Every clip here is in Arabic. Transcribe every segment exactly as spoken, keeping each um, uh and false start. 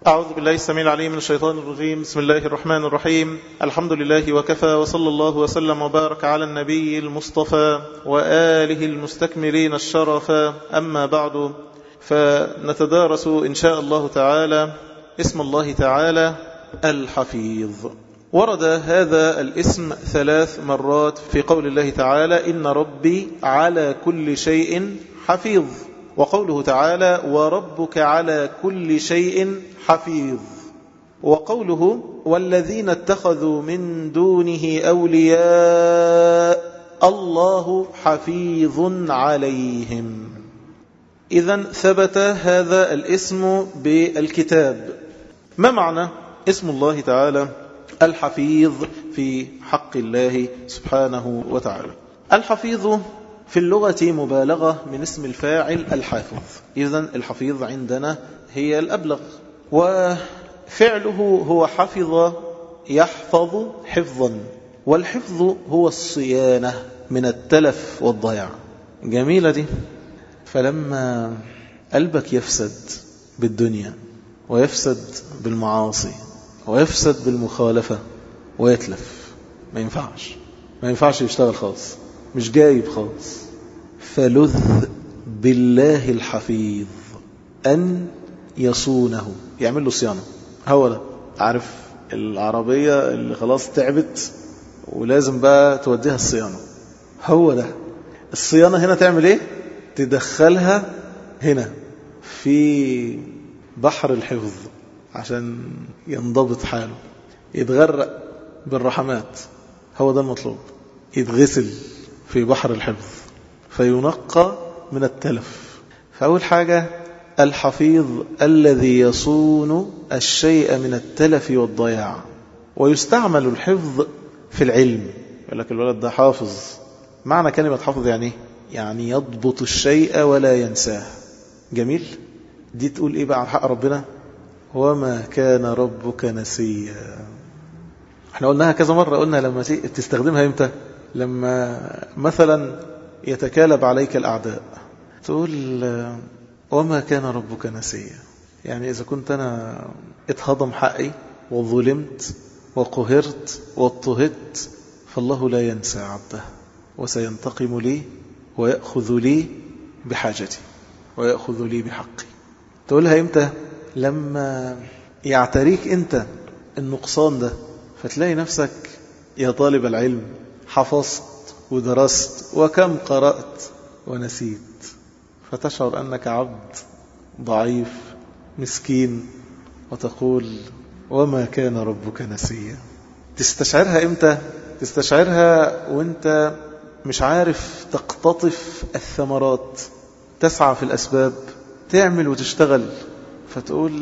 أعوذ بالله السميع العليم من الشيطان الرجيم. بسم الله الرحمن الرحيم. الحمد لله وكفى، وصلى الله وسلم وبارك على النبي المصطفى وآله المستكملين الشرفا. أما بعد، فنتدارس إن شاء الله تعالى اسم الله تعالى الحفيظ. ورد هذا الاسم ثلاث مرات في قول الله تعالى: إن ربي على كل شيء حفيظ، وقوله تعالى: وربك على كل شيء حفيظ، وقوله: والذين اتخذوا من دونه أولياء الله حفيظ عليهم. إذن ثبت هذا الاسم بالكتاب. ما معنى اسم الله تعالى الحفيظ في حق الله سبحانه وتعالى؟ الحفيظ في اللغة مبالغة من اسم الفاعل الحافظ. إذن الحفيظ عندنا هي الأبلغ، وفعله هو حفظ يحفظ حفظا، والحفظ هو الصيانة من التلف والضياع. جميلة دي. فلما قلبك يفسد بالدنيا ويفسد بالمعاصي ويفسد بالمخالفة ويتلف، ما ينفعش ما ينفعش يشتغل خالص، مش جايب خالص. فلذ بالله الحفيظ أن يصونه، يعمل له صيانة. هو ده، عارف العربية اللي خلاص تعبت ولازم بقى توديها الصيانة، هو ده. الصيانة هنا تعمل ايه؟ تدخلها هنا في بحر الحفظ عشان ينضبط حاله، يتغرق بالرحمات. هو ده المطلوب، يتغسل في بحر الحفظ فينقى من التلف. فأول حاجة الحفيظ الذي يصون الشيء من التلف والضياع. ويستعمل الحفظ في العلم، يقول لك الولد ده حافظ. معنى كلمة حافظ يعني يعني يضبط الشيء ولا ينساه. جميل. دي تقول ايه بقى عن حق ربنا؟ وما كان ربك نسيا. احنا قلناها كذا مرة، قلنا لما تستخدمها امتى؟ لما مثلا يتكالب عليك الأعداء تقول وما كان ربك نسيا. يعني إذا كنت أنا اتهضم حقي وظلمت وقهرت واضطهدت، فالله لا ينسى عبده وسينتقم لي ويأخذ لي بحاجتي ويأخذ لي بحقي. تقولها إمتى؟ لما يعتريك أنت النقصان ده، فتلاقي نفسك يا طالب العلم حفظت ودرست وكم قرأت ونسيت، فتشعر أنك عبد ضعيف مسكين وتقول وما كان ربك نسيا. تستشعرها إمتى؟ تستشعرها وانت مش عارف تقتطف الثمرات، تسعى في الأسباب، تعمل وتشتغل، فتقول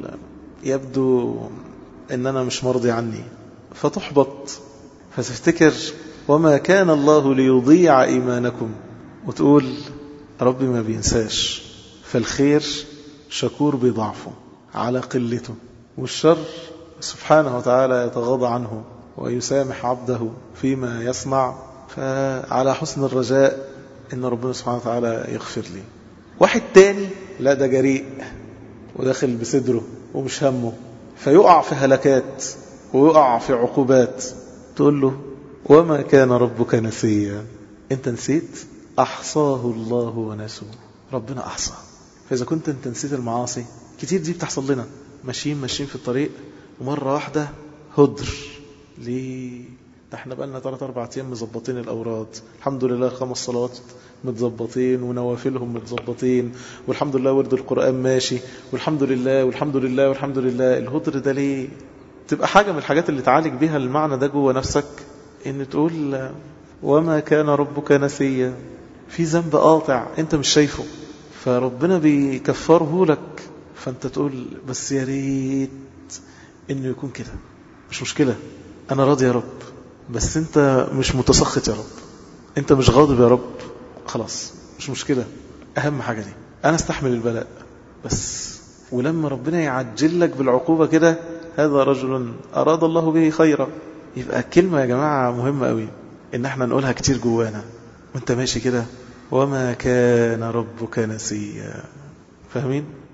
يبدو إن أنا مش مرضي عني، فتحبط، فتفتكر وما كان الله ليضيع إيمانكم، وتقول ربي ما بينساش. فالخير شكور بضعفه على قلته، والشر سبحانه وتعالى يتغاضى عنه ويسامح عبده فيما يصنع. فعلى حسن الرجاء إن ربنا سبحانه وتعالى يغفر لي. واحد تاني لا، ده جريء وداخل بصدره ومش همه، فيقع في هلكات ويقع في عقوبات، تقول له وما كان ربك نسيا. انت نسيت؟ أحصاه الله ونسوه. ربنا أحصى. فإذا كنت انت نسيت المعاصي كتير، دي بتحصل لنا، ماشيين ماشيين في الطريق ومرة واحدة هدر. ليه؟ ده احنا بقالنا ثلاث أربع أيام مزبطين الأوراد، الحمد لله خمس صلوات متزبطين ونوافلهم متزبطين، والحمد لله ورد القرآن ماشي، والحمد لله والحمد لله والحمد لله. الهدر ده ليه؟ تبقى حاجة من الحاجات اللي تعالج بها المعنى ده جوه نفسك، ان تقول وما كان ربك نسيا. في ذنب قاطع انت مش شايفه، فربنا بيكفره لك، فانت تقول بس يا ريت انه يكون كده. مش مشكلة، انا راضي يا رب، بس انت مش متسخط يا رب، انت مش غاضب يا رب، خلاص مش مشكلة. اهم حاجة دي انا استحمل البلاء بس. ولما ربنا يعجل لك بالعقوبة كده، هذا رجل أراد الله به خيرا. يبقى كلمة يا جماعة مهمة قوي إن احنا نقولها كتير جوانا وانت ماشي كده، وما كان ربك نسيا. فاهمين؟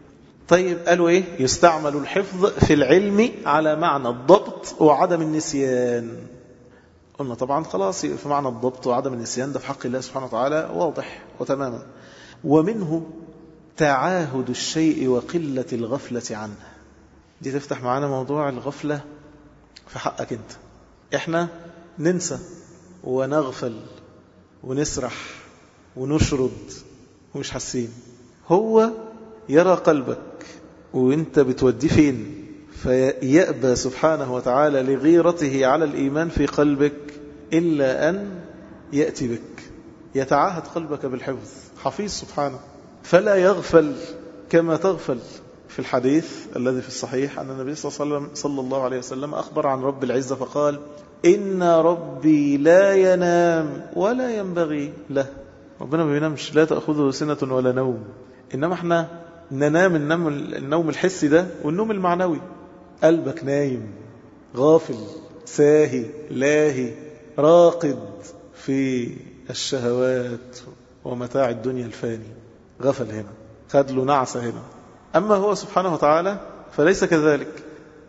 طيب قالوا إيه؟ يستعمل الحفظ في العلم على معنى الضبط وعدم النسيان. قلنا طبعا خلاص في معنى الضبط وعدم النسيان ده في حق الله سبحانه وتعالى واضح وتماما. ومنه تعاهد الشيء وقلة الغفلة عنه. دي تفتح معانا موضوع الغفلة في حقك انت. احنا ننسى ونغفل ونسرح ونشرد ومش حاسين. هو يرى قلبك وانت بتوديه فين، فيأبى سبحانه وتعالى لغيرته على الإيمان في قلبك إلا أن يأتي بك. يتعاهد قلبك بالحفظ، حفيظ سبحانه، فلا يغفل كما تغفل. في الحديث الذي في الصحيح أن النبي صلى الله عليه وسلم أخبر عن رب العزة فقال: إن ربي لا ينام ولا ينبغي له. ربنا ما بينامش، لا تأخذه سنة ولا نوم. إنما احنا ننام النوم, النوم الحسي ده والنوم المعنوي. قلبك نايم غافل ساهي لاهي راقد في الشهوات ومتاع الدنيا الفاني. غفل هنا، خد له نعسة هنا. أما هو سبحانه وتعالى فليس كذلك،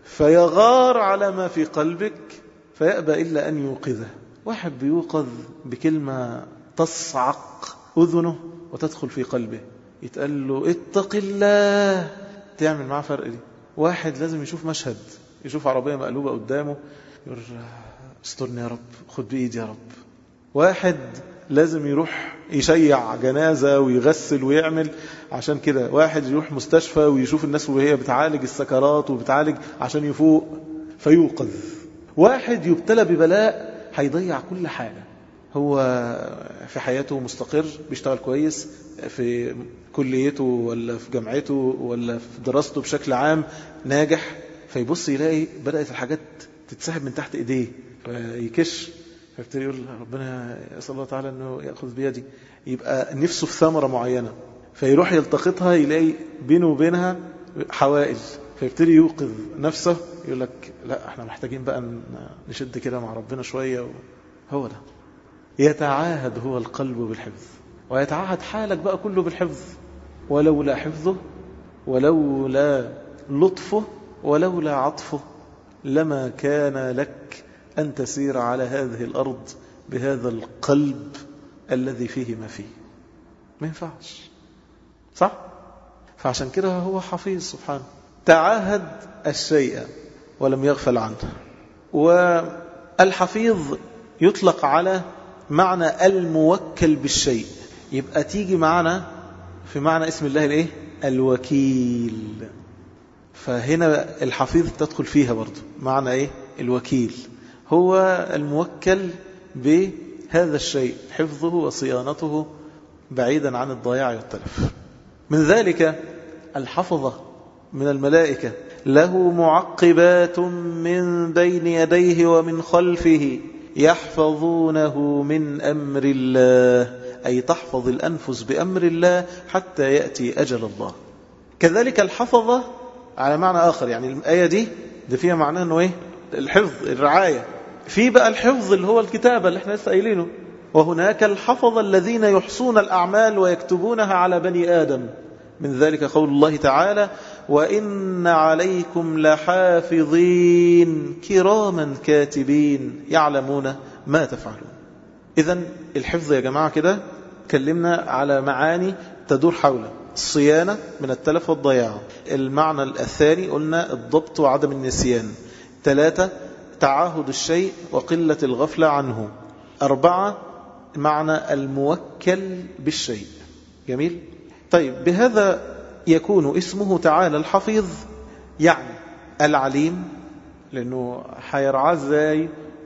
فيغار على ما في قلبك فيأبى إلا أن يوقظه. واحد بيوقظ بكلمة تصعق أذنه وتدخل في قلبه، يتقال له اتق الله، تعمل معاه فرق دي. واحد لازم يشوف مشهد، يشوف عربية مقلوبة قدامه يقول استرني يا رب، خد بإيدي يا رب. واحد لازم يروح يشيع جنازة ويغسل ويعمل عشان كده. واحد يروح مستشفى ويشوف الناس وهي بتعالج السكرات وبتعالج عشان يفوق فيوقظ. واحد يبتلى ببلاء هيضيع كل حاجة. هو في حياته مستقر، بيشتغل كويس في كليته ولا في جامعته ولا في دراسته بشكل عام ناجح، فيبص يلاقي بدأت الحاجات تتسحب من تحت ايديه فيكش، فيبتدي يقول ربنا يسأل الله تعالى انه يأخذ بيدي. يبقى نفسه في ثمرة معينة فيروح يلتقطها، يلاقي بينه وبينها حوائل، فيبتدي يوقظ نفسه يقول لك لا احنا محتاجين بقى نشد كده مع ربنا شوية. هو ده يتعاهد هو القلب بالحفظ، ويتعاهد حالك بقى كله بالحفظ. ولولا حفظه ولولا لطفه ولولا عطفه لما كان لك أن تسير على هذه الأرض بهذا القلب الذي فيه ما فيه. ما ينفعش، صح؟ فعشان كده هو حفيظ سبحانه، تعاهد الشيء ولم يغفل عنه. والحفيظ يطلق على معنى الموكل بالشيء، يبقى تيجي معنا في معنى اسم الله الايه؟ الوكيل. فهنا الحفيظ تدخل فيها برضو معنى ايه؟ الوكيل هو الموكل بهذا الشيء، حفظه وصيانته بعيدا عن الضياع والتلف. من ذلك الحفظة من الملائكة، له معقبات من بين يديه ومن خلفه يحفظونه من أمر الله، أي تحفظ الأنفس بأمر الله حتى يأتي أجل الله. كذلك الحفظة على معنى آخر، يعني الآية دي ده فيها معناه أنه إيه؟ الحفظ، الرعاية. في بقى الحفظ اللي هو الكتابة اللي احنا لسه قايلينه، وهناك الحفظ الذين يحصون الأعمال ويكتبونها على بني آدم. من ذلك قول الله تعالى: وإن عليكم لحافظين كراما كاتبين يعلمون ما تفعلون. إذن الحفظ يا جماعة كده كلمنا على معاني تدور حول الصيانة من التلف والضياع. المعنى الثاني قلنا الضبط وعدم النسيان. ثلاثة تعاهد الشيء وقلة الغفلة عنه. أربعة معنى الموكل بالشيء. جميل. طيب بهذا يكون اسمه تعالى الحفيظ، يعني العليم، لأنه حيرعاه ازاي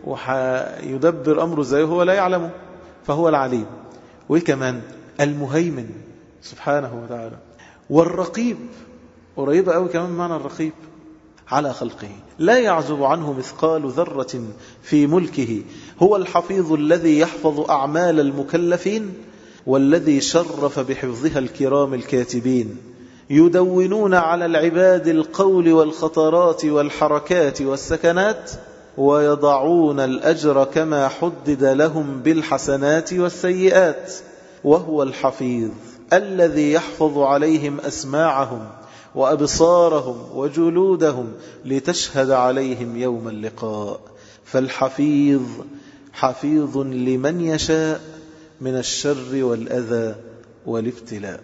وحيدبر أمره ازاي هو لا يعلمه، فهو العليم. وكمان المهيمن سبحانه وتعالى. والرقيب، قريبة قوي كمان معنى الرقيب، على خلقه لا يعزب عنه مثقال ذرة في ملكه. هو الحفيظ الذي يحفظ أعمال المكلفين، والذي شرف بحفظها الكرام الكاتبين، يدونون على العباد القول والخطرات والحركات والسكنات، ويضعون الأجر كما حدد لهم بالحسنات والسيئات. وهو الحفيظ الذي يحفظ عليهم أسماعهم وأبصارهم وجلودهم لتشهد عليهم يوم اللقاء. فالحفيظ حفيظ لمن يشاء من الشر والأذى والابتلاء.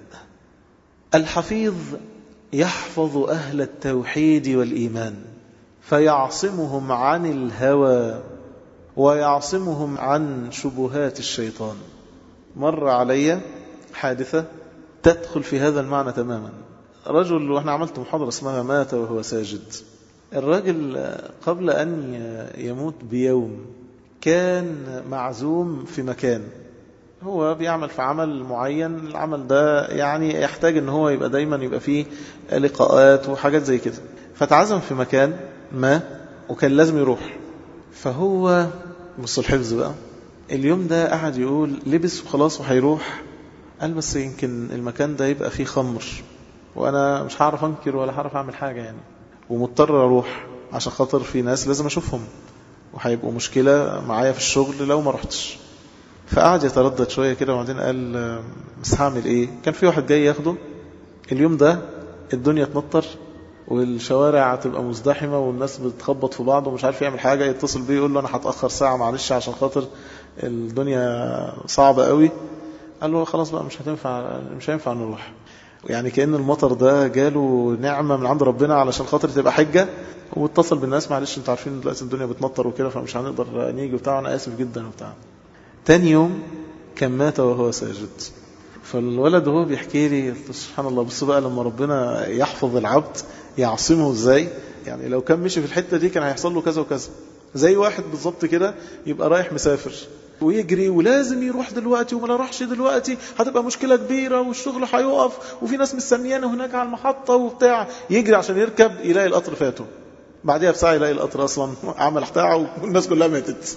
الحفيظ يحفظ أهل التوحيد والإيمان فيعصمهم عن الهوى ويعصمهم عن شبهات الشيطان. مر علي حادثة تدخل في هذا المعنى تماما. رجل، وإحنا عملت محاضرة اسمها مات وهو ساجد. الرجل قبل أن يموت بيوم كان معزوم في مكان، هو بيعمل في عمل معين، العمل ده يعني يحتاج ان هو يبقى دايما يبقى فيه لقاءات وحاجات زي كده، فتعزم في مكان ما وكان لازم يروح. فهو بص الحفظ بقى، اليوم ده قاعد يقول لبس وخلاص وهيروح، قال بس يمكن المكان ده يبقى فيه خمر وانا مش هعرف انكر ولا هعرف اعمل حاجة يعني، ومضطر اروح عشان خاطر في ناس لازم اشوفهم وهيبقوا مشكلة معايا في الشغل لو ما رحتش. فقعد يتردد شوية كده وبعدين قال بس هعمل ايه؟ كان في واحد جاي ياخده اليوم ده، الدنيا تمطر والشوارع تبقى مزدحمة والناس بتخبط في بعض ومش عارف يعمل حاجة، يتصل بيه يقول له انا هتأخر ساعة معلش عشان خاطر الدنيا صعبة قوي. قال له خلاص بقى مش هتنفع، مش هينفع نروح. يعني كأن المطر ده جاله نعمة من عند ربنا علشان خاطر تبقى حجة، واتصل بالناس معلش انتوا عارفين دلوقتي الدنيا بتمطر وكده فمش هنقدر نيجي وبتاع، انا اسف جدا وبتاع. تاني يوم كان مات وهو ساجد. فالولد وهو بيحكي لي سبحان الله، بص بقى لما ربنا يحفظ العبد يعصمه ازاي. يعني لو كان مشي في الحتة دي كان هيحصل له كذا وكذا. زي واحد بالظبط كده يبقى رايح مسافر ويجري ولازم يروح دلوقتي وما راحش دلوقتي هتبقى مشكلة كبيرة والشغل هيقف وفي ناس مستنيانه هناك على المحطة وبتاع، يجري عشان يركب يلاقي القطر فاته، بعدها بساعة يلاقي القطر أصلا عمل بتاعه والناس كلها ماتت.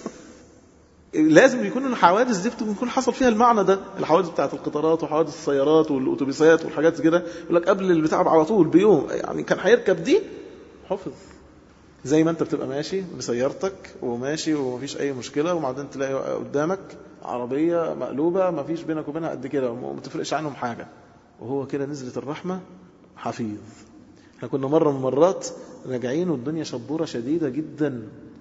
لازم يكون الحوادث دي بتكون حصل فيها المعنى ده، الحوادث بتاعت القطارات وحوادث السيارات والأوتوبيسات والحاجات كده، يقول لك قبل البتاع على طول بيوم يعني كان هيركب دي حفظ. زي ما انت بتبقى ماشي بسيارتك وماشي ومفيش اي مشكلة وبعدين تلاقي قدامك عربية مقلوبة مفيش بينك وبينها قد كده وما تفرقش عنهم حاجة، وهو كده نزلت الرحمة حفيظ. احنا كنا مرة من مرات راجعين والدنيا شبورة شديدة جدا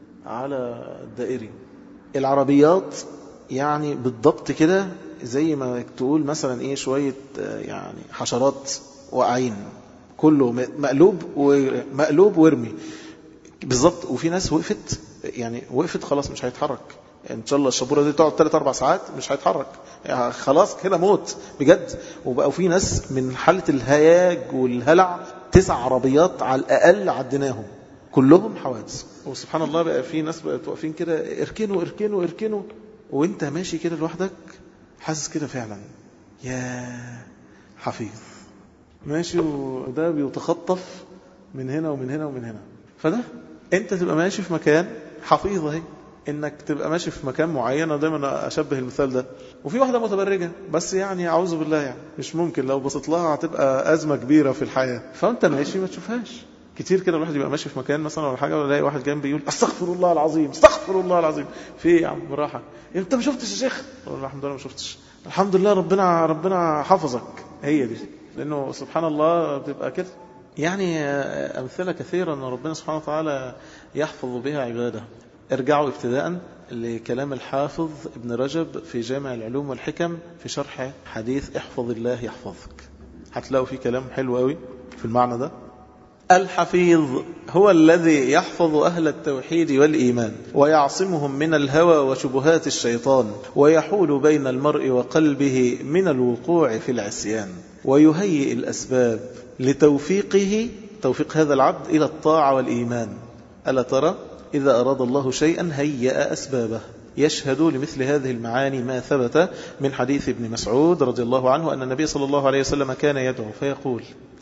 على الدائري، العربيات يعني بالضبط كده زي ما تقول مثلا ايه شوية يعني حشرات واقعين، كله مقلوب ومقلوب وارمي بالضبط. وفي ناس وقفت يعني وقفت خلاص مش هيتحرك، ان شاء الله الشبورة دي تقعد ثلاث أربع ساعات مش هيتحرك يعني خلاص كده موت بجد. وبقوا في ناس من حالة الهياج والهلع تسع عربيات على الأقل عديناهم كلهم حوادث. وسبحان الله بقى في ناس بقت واقفين كده اركنوا اركنوا اركنوا، وانت ماشي كده لوحدك حاسس كده فعلا يا حفيظ ماشي، وده بيتخطف من هنا ومن هنا ومن هنا. فده انت تبقى ماشي في مكان حفيظ اهي، انك تبقى ماشي في مكان معين. انا دايما اشبه المثال ده، وفي واحده متبرجه بس يعني اعوذ بالله يعني مش ممكن لو بصيت لها هتبقى ازمه كبيره في الحياه، فانت ماشي ما تشوفهاش. كتير كده الواحد يبقى ماشي في مكان مثلا ولا حاجه ولا واحد جنبي يقول استغفر الله العظيم استغفر الله العظيم، في ايه يا عم براحه انت ما شفتش يا شيخ؟ الحمد لله ما شفتش، الحمد لله ربنا ربنا حفظك. هي دي، لانه سبحان الله بتبقى كده يعني امثله كثيره ان ربنا سبحانه وتعالى يحفظ بها عباده. ارجعوا ابتداء لكلام الحافظ ابن رجب في جامع العلوم والحكم في شرح حديث احفظ الله يحفظك، هتلاقوا فيه كلام حلو قوي في المعنى ده. الحفيظ هو الذي يحفظ أهل التوحيد والإيمان ويعصمهم من الهوى وشبهات الشيطان، ويحول بين المرء وقلبه من الوقوع في العصيان، ويهيئ الأسباب لتوفيقه توفيق هذا العبد إلى الطاعة والإيمان. ألا ترى إذا أراد الله شيئا هيأ أسبابه. يشهد لمثل هذه المعاني ما ثبت من حديث ابن مسعود رضي الله عنه أن النبي صلى الله عليه وسلم كان يدعو فيقول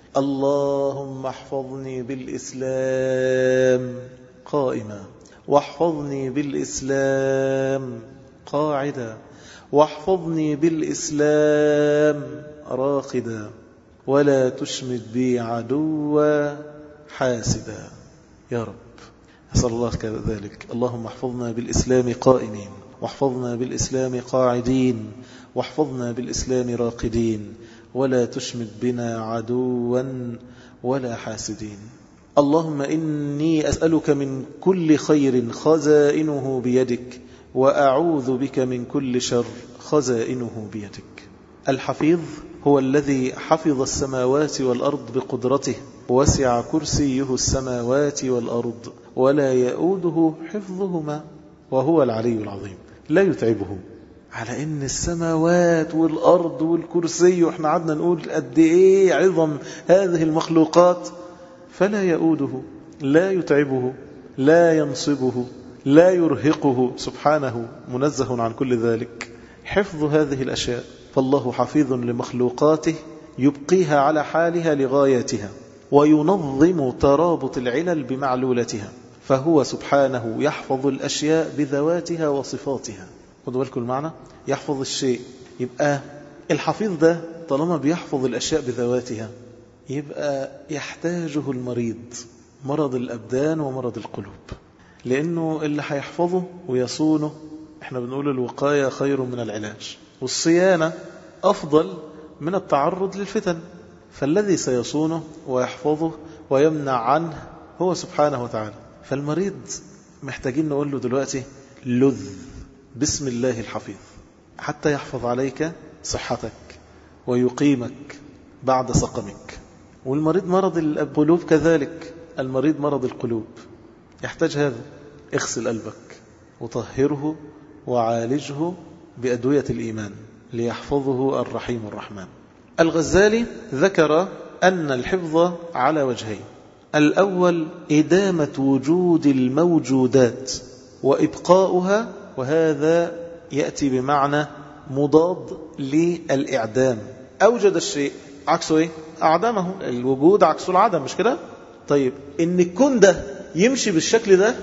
اللهم احفظني بالإسلام قائما، واحفظني بالإسلام قاعدا، واحفظني بالإسلام راقدا، ولا تشمت بي عدوا حاسدا. يا رب أسأل الله كذلك. اللهم احفظنا بالإسلام قائمين، واحفظنا بالإسلام قاعدين، واحفظنا بالإسلام راقدين، ولا تشمت بنا عدوا ولا حاسدين. اللهم إني أسألك من كل خير خزائنه بيدك وأعوذ بك من كل شر خزائنه بيدك. الحفيظ هو الذي حفظ السماوات والأرض بقدرته، وسع كرسيه السماوات والأرض ولا يؤوده حفظهما وهو العلي العظيم. لا يتعبه. على إن السماوات والأرض والكرسي، وإحنا عدنا نقول قد إيه عظم هذه المخلوقات، فلا يؤوده، لا يتعبه، لا ينصبه، لا يرهقه، سبحانه منزه عن كل ذلك. حفظ هذه الأشياء، فالله حفيظ لمخلوقاته يبقيها على حالها لغايتها، وينظم ترابط العلل بمعلولتها، فهو سبحانه يحفظ الأشياء بذواتها وصفاتها. خذوا بالكم المعنى، يحفظ الشيء. يبقى الحفيظ ده طالما بيحفظ الأشياء بذواتها، يبقى يحتاجه المريض، مرض الأبدان ومرض القلوب، لأنه اللي هيحفظه ويصونه، احنا بنقول الوقاية خير من العلاج، والصيانة أفضل من التعرض للفتن. فالذي سيصونه ويحفظه ويمنع عنه هو سبحانه وتعالى. فالمريض محتاجين نقول له دلوقتي لذ بسم الله الحفيظ، حتى يحفظ عليك صحتك ويقيمك بعد سقمك. والمريض مرض القلوب كذلك، المريض مرض القلوب يحتاج هذا. اغسل قلبك وطهره وعالجه بأدوية الإيمان ليحفظه الرحيم الرحمن. الغزالي ذكر أن الحفظ على وجهين: الأول إدامة وجود الموجودات وإبقاؤها، وهذا يأتي بمعنى مضاد للإعدام. أوجد الشيء عكسه إيه؟ أعدمه. الوجود عكسه العدم، مش كده؟ طيب إن الكون ده يمشي بالشكل ده،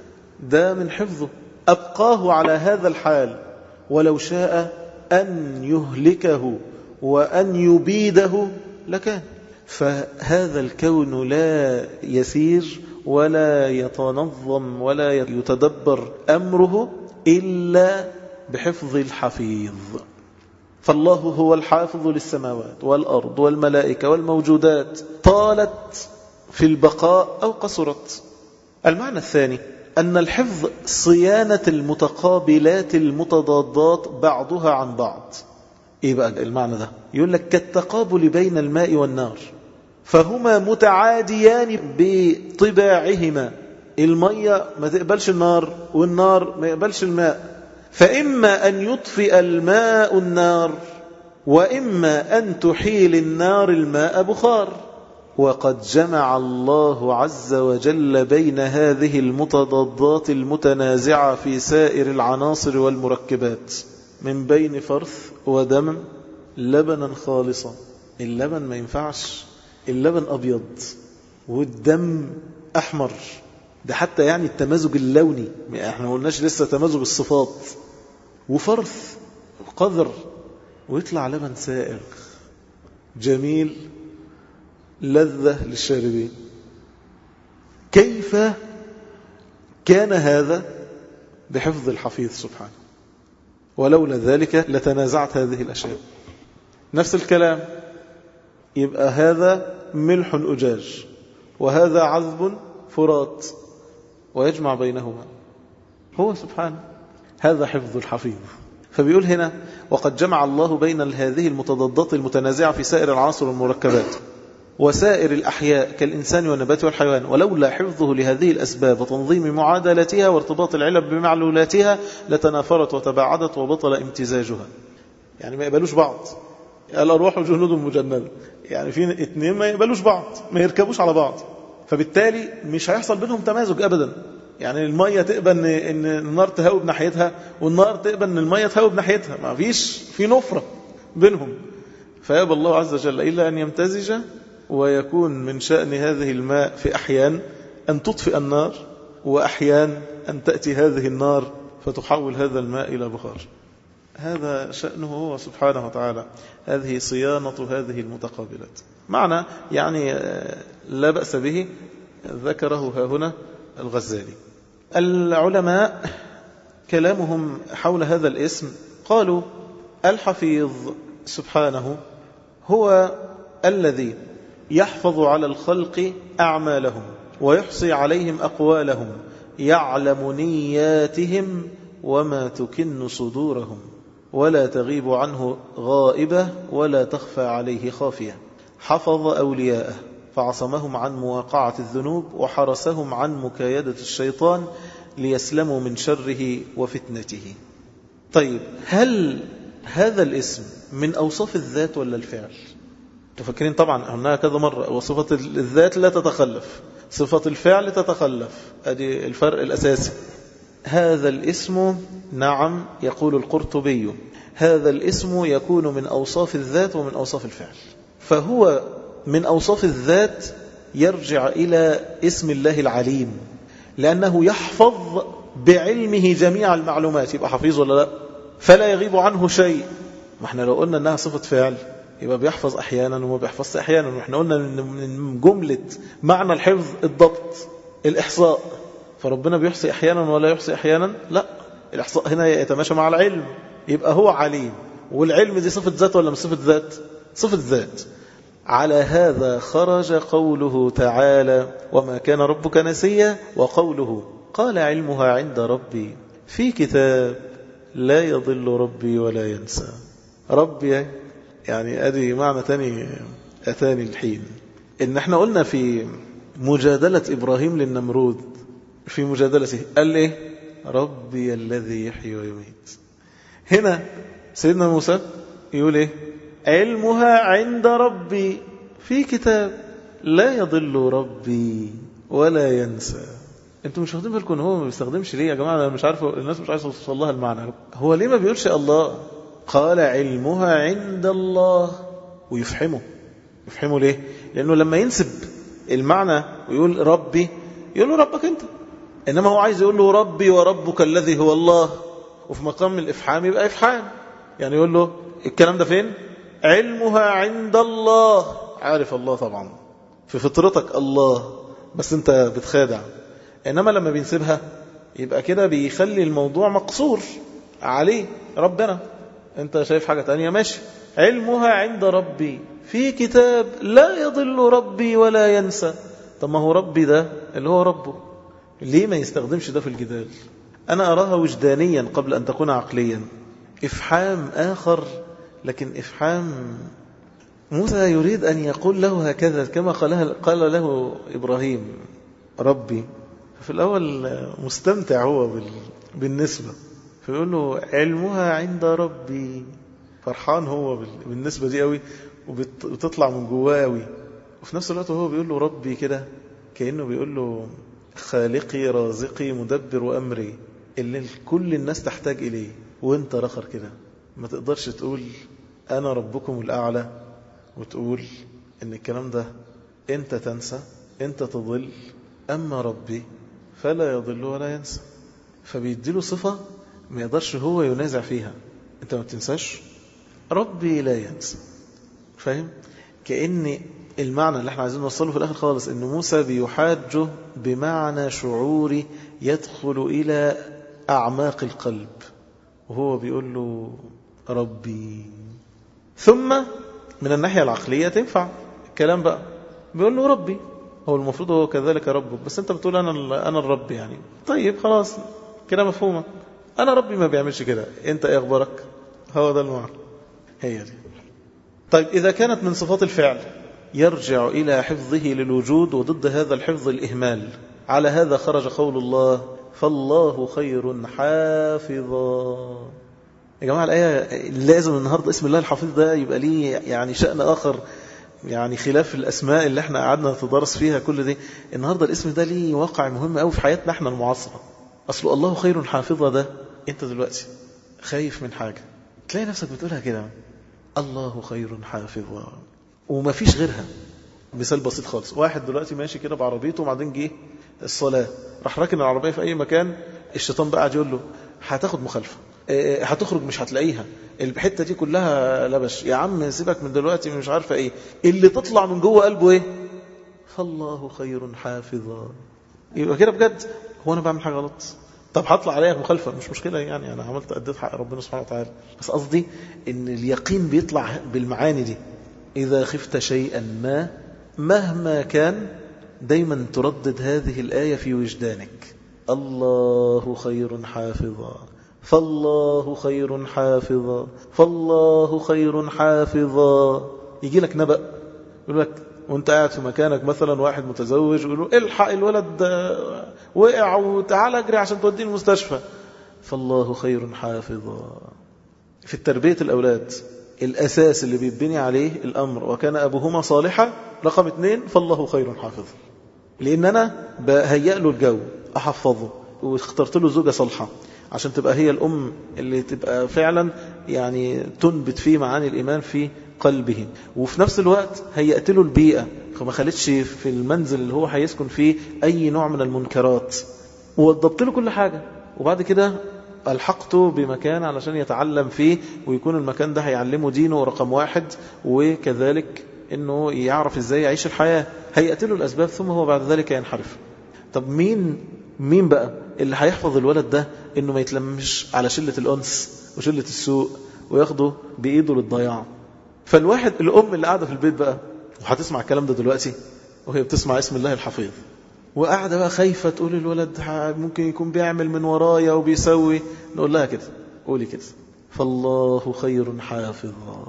ده من حفظه. أبقاه على هذا الحال، ولو شاء أن يهلكه وأن يبيده لكان. فهذا الكون لا يسير ولا يتنظم ولا يتدبر أمره إلا بحفظ الحفيظ. فالله هو الحافظ للسماوات والأرض والملائكة والموجودات، طالت في البقاء أو قصرت. المعنى الثاني أن الحفظ صيانة المتقابلات المتضادات بعضها عن بعض. إيه بقى المعنى ده؟ يقول لك كالتقابل بين الماء والنار، فهما متعاديان بطباعهما. المية ما تقبلش النار، والنار ما يقبلش الماء، فإما أن يطفئ الماء النار، وإما أن تحيل النار الماء بخار. وقد جمع الله عز وجل بين هذه المتضادات المتنازعة في سائر العناصر والمركبات، من بين فرث ودم لبنا خالصا. اللبن ما ينفعش، اللبن أبيض والدم أحمر، ده حتى يعني التمازج اللوني، احنا ما قلناش لسه تمازج الصفات. وفرث قذر ويطلع لبن سائغ جميل لذة للشاربين. كيف كان هذا؟ بحفظ الحفيظ سبحانه، ولولا ذلك لتنازعت هذه الأشياء. نفس الكلام، يبقى هذا ملح أجاج وهذا عذب فرات، ويجمع بينهما هو سبحانه. هذا حفظ الحفيظ. فبيقول هنا وقد جمع الله بين هذه المتضادات المتنازعة في سائر العناصر والمركبات وسائر الأحياء كالإنسان والنبات والحيوان، ولولا حفظه لهذه الأسباب وتنظيم معادلتها وارتباط العلب بمعلولاتها لتنافرت وتباعدت وبطل امتزاجها. يعني ما يقبلوش بعض، الأرواح وجنود مجندة، يعني في اتنين ما يقبلوش بعض، ما يركبوش على بعض، فبالتالي مش هيحصل بينهم تمازج أبدا. يعني المية تقبل ان النار تهوب ناحيتها، والنار تقبل ان المية تهوب ناحيتها، ما فيش في نفرة بينهم. فيابى الله عز وجل إلا أن يمتزج، ويكون من شأن هذه الماء في أحيان أن تطفئ النار، وأحيان أن تأتي هذه النار فتحول هذا الماء إلى بخار. هذا شأنه هو سبحانه وتعالى. هذه صيانة هذه المتقابلات. معنى يعني لا بأس به ذكره ها هنا الغزالي. العلماء كلامهم حول هذا الاسم قالوا الحفيظ سبحانه هو الذي يحفظ على الخلق أعمالهم ويحصي عليهم أقوالهم، يعلم نياتهم وما تكن صدورهم، ولا تغيب عنه غائبة ولا تخفى عليه خافية. حفظ أولياءه فعصمهم عن مواقعة الذنوب وحرسهم عن مكايدة الشيطان ليسلموا من شره وفتنته. طيب، هل هذا الاسم من أوصاف الذات ولا الفعل؟ تفكرين طبعا أنها كذا مرة، وصفة الذات لا تتخلف، صفة الفعل تتخلف، هذه الفرق الأساسي. هذا الاسم نعم يقول القرطبي هذا الاسم يكون من أوصاف الذات ومن أوصاف الفعل. فهو من أوصاف الذات يرجع إلى اسم الله العليم، لأنه يحفظ بعلمه جميع المعلومات، يبقى حفيظ ولا لا؟ فلا يغيب عنه شيء. ما احنا لو قلنا أنها صفة فعل يبقى بيحفظ أحيانا وما بيحفظش أحيانا، واحنا قلنا من جملة معنى الحفظ الضبط الإحصاء، فربنا بيحصي أحيانا ولا يحصي أحيانا؟ لا، الإحصاء هنا يتماشى مع العلم، يبقى هو عليم. والعلم دي صفة ذات ولا مش صفة ذات؟ صفة ذات. على هذا خرج قوله تعالى وما كان ربك نسيا، وقوله قال علمها عند ربي في كتاب لا يضل ربي ولا ينسى. ربي يعني أدي معنى تاني أتاني الحين، إن احنا قلنا في مجادلة إبراهيم للنمرود، في مجادلته قال إيه؟ ربي الذي يحيي ويميت. هنا سيدنا موسى يقول إيه؟ علمها عند ربي في كتاب لا يضل ربي ولا ينسى. انتوا مش واخدين بالكم هو ما بيستخدمش ليه يا جماعه؟ انا مش عارف، الناس مش عايزه توصل لها المعنى. هو ليه ما بيقولش الله؟ قال علمها عند الله ويفهمه. يفهمه ليه؟ لانه لما ينسب المعنى ويقول ربي يقول له ربك انت، انما هو عايز يقول له ربي وربك الذي هو الله، وفي مقام الافحام يبقى افحام، يعني يقول له الكلام ده فين؟ علمها عند الله. عارف الله طبعا في فطرتك الله، بس انت بتخادع. انما لما بينسبها يبقى كده بيخلي الموضوع مقصور عليه ربنا، انت شايف حاجة تانية ماشي. علمها عند ربي في كتاب لا يضل ربي ولا ينسى. طب ما هو ربي ده اللي هو ربه، ليه ما يستخدمش ده في الجدال؟ أنا أراها وجدانيا قبل أن تكون عقليا. إفحام آخر، لكن إفحام موسى يريد أن يقول له هكذا كما قال له إبراهيم ربي. في الأول مستمتع هو بالنسبة، فيقول له علمها عند ربي، فرحان هو بالنسبة دي قوي وبتطلع من جواه قوي. وفي نفس الوقت هو بيقول له ربي كده كأنه بيقول له خالقي رازقي مدبر وأمري اللي كل الناس تحتاج إليه، وانت رخر كده ما تقدرش تقول أنا ربكم الأعلى وتقول إن الكلام ده انت تنسى انت تضل، أما ربي فلا يضل ولا ينسى. فبيديله صفة ما يقدرش هو ينازع فيها. انت ما بتنساش، ربي لا ينسى. فاهم؟ كأن المعنى اللي احنا عايزين نوصله في الآخر خالص إن موسى بيحاجه بمعنى شعوري يدخل إلى أعماق القلب، وهو بيقول له ربي. ثم من الناحية العقلية تنفع الكلام بقى، بيقول له ربي، هو المفروض هو كذلك ربك، بس انت بتقول أنا أنا الرب يعني. طيب خلاص كده مفهومة، أنا ربي ما بيعملش كده، انت ايه أخبارك؟ هو ده المعنى، هي دي. طيب إذا كانت من صفات الفعل يرجع إلى حفظه للوجود، وضد هذا الحفظ الإهمال. على هذا خرج قول الله فالله خير حافظا. يا جماعة الآية لازم النهاردة اسم الله الحفيظ ده يبقى ليه يعني شأن آخر، يعني خلاف الأسماء اللي احنا قعدنا نتدرس فيها كل دي. النهاردة الاسم ده ليه واقع مهم قوي في حياتنا احنا المعاصرة. أصله الله خير حافظا ده انت دلوقتي خايف من حاجة تلاقي نفسك بتقولها كده الله خير حافظا وما فيش غيرها. مثال بسيط خالص، واحد دلوقتي ماشي كده بعربيته وبعدين جه الصلاة راح راكن العربية في أي مكان، الشيطان بقى قاعد يقول له هتاخد مخالفة، هتخرج مش هتلاقيها، الحتة دي كلها لبش يا عم، سيبك من دلوقتي مش عارفة ايه. اللي تطلع من جوه قلبه ايه؟ فالله خير حافظا. يبقى كده بجد هو أنا بعمل حاجة غلط؟ طب هطلع عليها مخالفة مش مشكلة، يعني أنا عملت أديت حق ربنا سبحانه وتعالى، بس قصدي إن اليقين بيطلع بالمعاني دي. إذا خفت شيئا ما مهما كان دايما تردد هذه الآية في وجدانك: الله خير حافظا فالله خير حافظا فالله خير حافظا. يجي لك نبأ يقول لك وانت قاعد في مكانك مثلا واحد متزوج يقول له الحق الولد وقع وتعال اجري عشان توديه المستشفى، فالله خير حافظا. في التربية الأولاد الأساس اللي بيبني عليه الأمر وكان أبوهما صالحا، رقم اثنين فالله خير حافظا، لأن أنا بهيأ له الجو أحفظه واخترت له زوجة صالحة عشان تبقى هي الأم اللي تبقى فعلا يعني تنبت فيه معاني الإيمان في قلبه، وفي نفس الوقت هيأت له البيئة فما خلتش في المنزل اللي هو هيسكن فيه أي نوع من المنكرات، ووضبت له كل حاجة، وبعد كده ألحقته بمكان علشان يتعلم فيه ويكون المكان ده هيعلمه دينه رقم واحد، وكذلك أنه يعرف إزاي يعيش الحياة. هيأت له الأسباب ثم هو بعد ذلك ينحرف. طب مين مين بقى اللي هيحفظ الولد ده أنه ما يتلمش على شلة الأنس وشلة السوء وياخده بإيده للضياع؟ فالواحد الأم اللي قاعدة في البيت بقى وهتسمع الكلام ده دلوقتي وهي بتسمع اسم الله الحفيظ وقاعدة بقى خايفة تقول الولد ممكن يكون بيعمل من ورايا وبيسوي، نقول لها كده قولي كده فالله خير حافظا.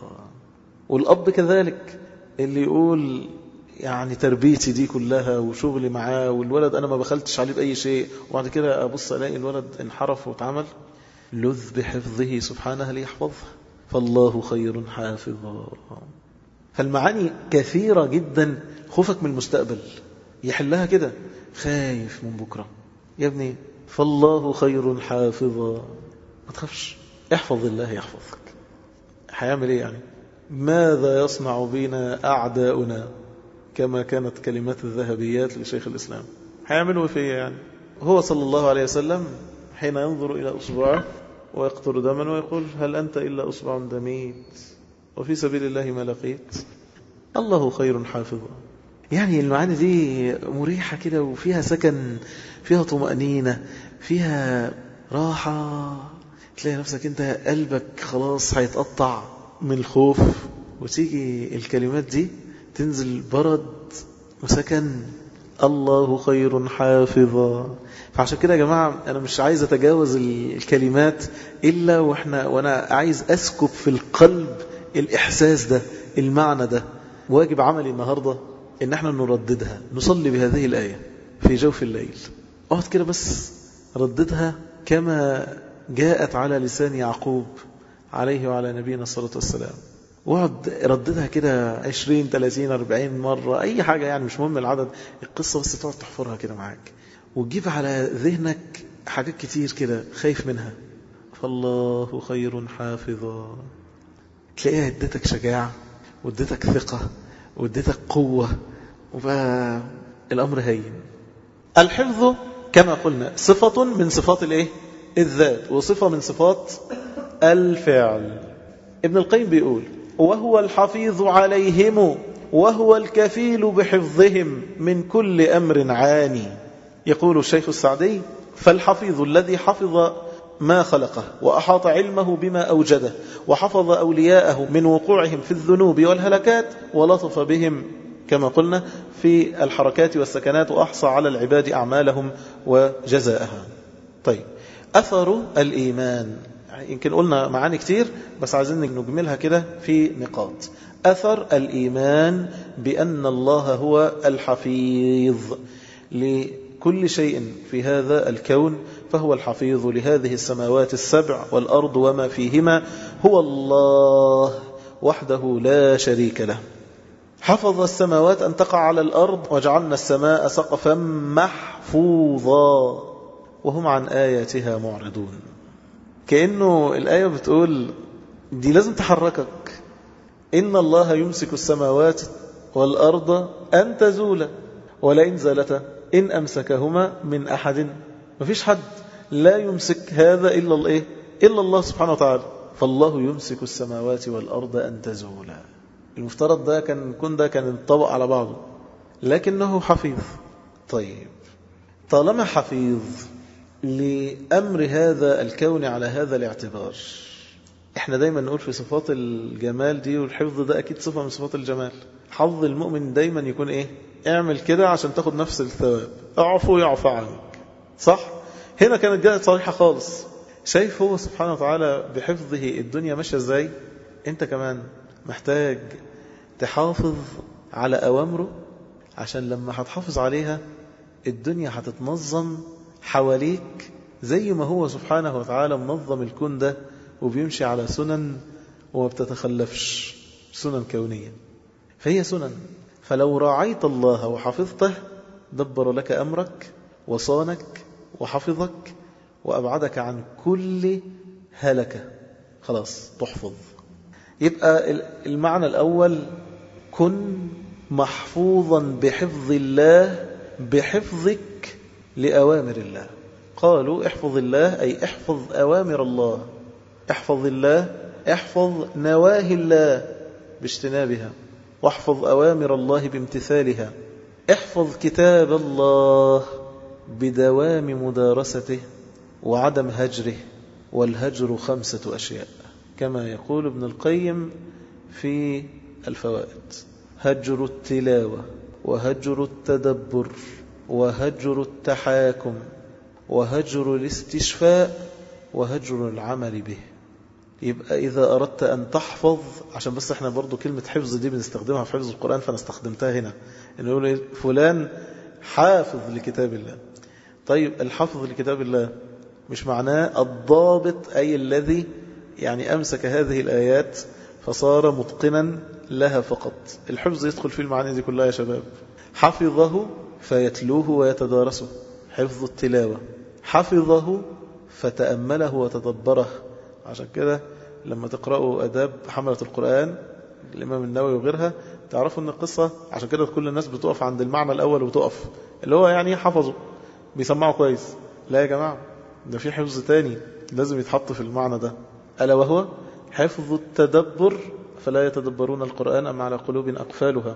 والأب كذلك اللي يقول يعني تربيتي دي كلها وشغلي معاه والولد أنا ما بخلتش عليه بأي شيء، وبعد كده أبص ألاقي الولد انحرف واتعمل، لذ بحفظه سبحانه ليحفظه فالله خير حافظا. فالمعاني كثيرة جدا. خوفك من المستقبل يحلها كده، خايف من بكرة يا ابني فالله خير حافظا، ما تخافش، احفظ الله يحفظك. هيعمل ايه يعني؟ ماذا يصنع بنا أعداؤنا كما كانت كلمات الذهبيات لشيخ الإسلام، هيعملوا فيه يعني؟ هو صلى الله عليه وسلم حين ينظر إلى أصبعه ويقطر دما ويقول هل أنت إلا أصبع دميت وفي سبيل الله ما لقيت الله خير حافظا. يعني المعاني دي مريحة كده وفيها سكن، فيها طمأنينة، فيها راحة، تلاقي نفسك انت قلبك خلاص هيتقطع من الخوف، وتيجي الكلمات دي تنزل برد وسكن الله خير حافظا. فعشان كده يا جماعة أنا مش عايز أتجاوز الكلمات إلا وإحنا وأنا عايز أسكب في القلب الإحساس ده، المعنى ده. واجب عملي النهاردة إن احنا نرددها، نصلي بهذه الآية في جوف الليل، اقعد كده بس رددها كما جاءت على لسان يعقوب عليه وعلى نبينا الصلاة والسلام، واقعد رددها كده عشرين ثلاثين أربعين مرة، أي حاجة يعني مش مهم العدد، القصة بس تقعد تحفرها كده معاك وتجيب على ذهنك حاجات كتير كده خايف منها، فالله خير حافظا. تلاقيها ادتك شجاعة وادتك ثقة وادتك قوة، وبقى الأمر هين. الحفظ كما قلنا صفة من صفات الايه؟ الذات، وصفة من صفات الفعل. ابن القيم بيقول وهو الحفيظ عليهم وهو الكفيل بحفظهم من كل أمر عاني. يقول الشيخ السعدي فالحفيظ الذي حفظ ما خلقه وأحاط علمه بما أوجده وحفظ أولياءه من وقوعهم في الذنوب والهلكات ولطف بهم كما قلنا في الحركات والسكنات وأحصى على العباد أعمالهم وجزاءها. طيب أثر الإيمان، يمكن قلنا معاني كتير بس عايزين نجملها كده في نقاط. أثر الإيمان بأن الله هو الحفيظ لكل شيء في هذا الكون، فهو الحفيظ لهذه السماوات السبع والأرض وما فيهما، هو الله وحده لا شريك له. حفظ السماوات أن تقع على الأرض وجعلنا السماء سقفا محفوظا وهم عن آياتها معرضون. كأنه الآية بتقول دي لازم تحركك، إن الله يمسك السماوات والأرض أن تزولا ولئن زالتا إن أمسكهما من أحد، مفيش حد لا يمسك هذا إلا الله إلا الله سبحانه وتعالى، فالله يمسك السماوات والأرض أن تزولا. المفترض ده كان يكون ده كان ينطبق على بعضه، لكنه حفيظ. طيب طالما حفيظ لأمر هذا الكون على هذا الاعتبار، احنا دايما نقول في صفات الجمال دي والحفظ ده أكيد صفة من صفات الجمال. حظ المؤمن دايما يكون إيه؟ اعمل كده عشان تاخد نفس الثواب، اعفو يعفى عنك. صح؟ هنا كانت جاءت صريحة خالص. شايف هو سبحانه وتعالى بحفظه الدنيا ماشية ازاي؟ انت كمان محتاج تحافظ على أوامره، عشان لما هتحافظ عليها الدنيا هتتنظم حواليك زي ما هو سبحانه وتعالى منظم الكون ده وبيمشي على سنن وما بتتخلفش، سنن كونية. فهي سنن، فلو راعيت الله وحفظته دبر لك أمرك وصانك وحفظك وأبعدك عن كل هلكة. خلاص تحفظ. يبقى المعنى الأول: كن محفوظا بحفظ الله بحفظك لأوامر الله. قالوا احفظ الله أي احفظ أوامر الله، احفظ الله احفظ نواهي الله باجتنابها، واحفظ أوامر الله بامتثالها. احفظ كتاب الله بدوام مدارسته وعدم هجره، والهجر خمسة أشياء كما يقول ابن القيم في الفوائد: هجر التلاوة، وهجر التدبر، وهجر التحاكم، وهجر الاستشفاء، وهجر العمل به. يبقى إذا أردت أن تحفظ، عشان بس احنا برضو كلمة حفظ دي بنستخدمها في حفظ القرآن فأنا استخدمتها هنا، إنه يقول فلان حافظ لكتاب الله. طيب الحفظ لكتاب الله مش معناه الضابط، أي الذي يعني أمسك هذه الآيات فصار متقنا لها فقط. الحفظ يدخل في المعاني دي كلها يا شباب. حفظه فيتلوه ويتدارسه، حفظ التلاوة. حفظه فتأمله وتدبره. عشان كده لما تقرأوا أداب حملة القرآن الإمام النووي وغيرها تعرفوا أن القصة، عشان كده كل الناس بتقف عند المعنى الأول وتقف اللي هو يعني حفظوا بيسمعوا كويس. لا يا جماعة، ده في حفظ تاني لازم يتحط في المعنى ده، ألا وهو حفظ التدبر، فلا يتدبرون القرآن أم على قلوب أقفالها.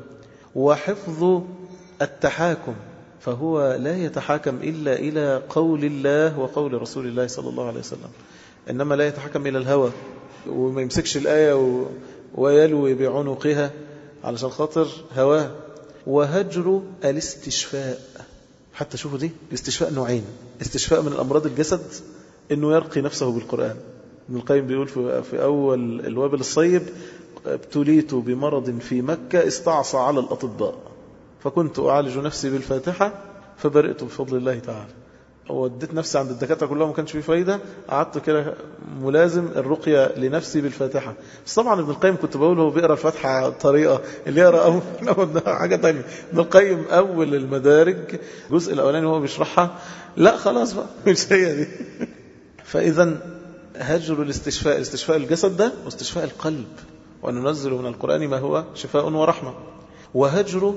وحفظ التحاكم، فهو لا يتحاكم إلا إلى قول الله وقول رسول الله صلى الله عليه وسلم، إنما لا يتحكم إلى الهوى وما يمسكش الآية ويلوي بعنقها علشان خاطر هواه. وهجر الاستشفاء، حتى شوفوا دي الاستشفاء نوعين: استشفاء من الأمراض الجسد، إنه يرقي نفسه بالقرآن. ابن القيم بيقول في أول الوابل الصيب: ابتليت بمرض في مكة استعصى على الأطباء فكنت أعالج نفسي بالفاتحة فبرئت بفضل الله تعالى. وديت نفسي عند الدكاترة كلها ما كانش فيه فايدة، قعدت كده ملازم الرقية لنفسي بالفاتحة. بس طبعا ابن القيم كنت بقول هو بيقرأ الفاتحة طريقة اللي يقرأ أول حاجة تانية. ابن القيم أول المدارج الجزء الأولاني هو بيشرحها، لا خلاص بقى مش هي دي. فإذا هجر الاستشفاء، استشفاء الجسد ده واستشفاء القلب، وننزل من القرآن ما هو شفاء ورحمة. وهجر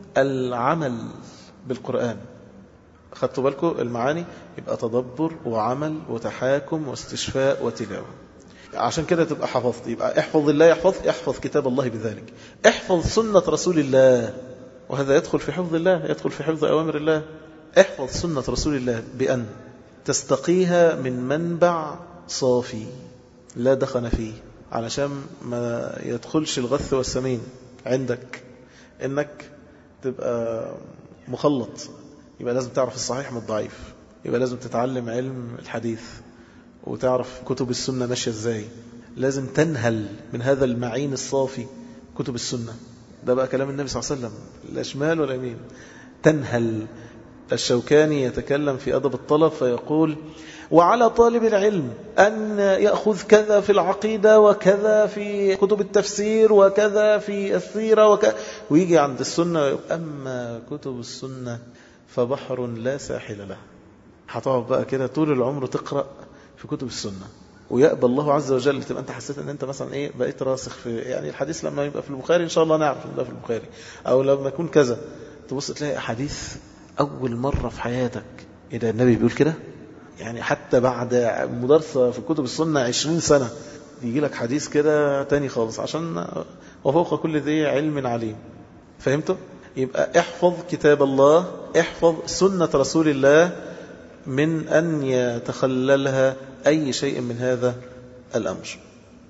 العمل بالقرآن، خدتوا بالكم المعاني؟ يبقى تدبر وعمل وتحاكم واستشفاء وتلاوة. عشان كده تبقى حفظت. يبقى احفظ الله يحفظ، احفظ كتاب الله بذلك، احفظ سنة رسول الله، وهذا يدخل في حفظ الله، يدخل في حفظ أوامر الله. احفظ سنة رسول الله بأن تستقيها من منبع صافي لا دخن فيه، علشان ما يدخلش الغث والسمين عندك، انك تبقى مخلط. يبقى لازم تعرف الصحيح من الضعيف، يبقى لازم تتعلم علم الحديث وتعرف كتب السنة ماشية ازاي، لازم تنهل من هذا المعين الصافي كتب السنة. ده بقى كلام النبي صلى الله عليه وسلم، لا شمال ولا يمين، تنهل. الشوكاني يتكلم في أدب الطلب فيقول: وعلى طالب العلم أن يأخذ كذا في العقيدة وكذا في كتب التفسير وكذا في السيرة وكذا، ويجي عند السنة أما كتب السنة فبحر لا ساحل له. هتقعد بقى كده طول العمر تقرأ في كتب السنة، ويقبل الله عز وجل. تبقى أنت حسيت أن أنت مثلا إيه بقيت راسخ في يعني الحديث، لما يبقى في البخاري إن شاء الله نعرف أن ده في البخاري، أو لما يكون كذا تبص تلاقي حديث أول مرة في حياتك إيه ده النبي بيقول كده. يعني حتى بعد مدرسة في كتب السنة عشرين سنة يجي لك حديث كده تاني خالص، عشان وفوق كل ذي علم عليم. فهمتوا؟ يبقى احفظ كتاب الله، احفظ سنة رسول الله من أن يتخللها أي شيء من هذا الأمر.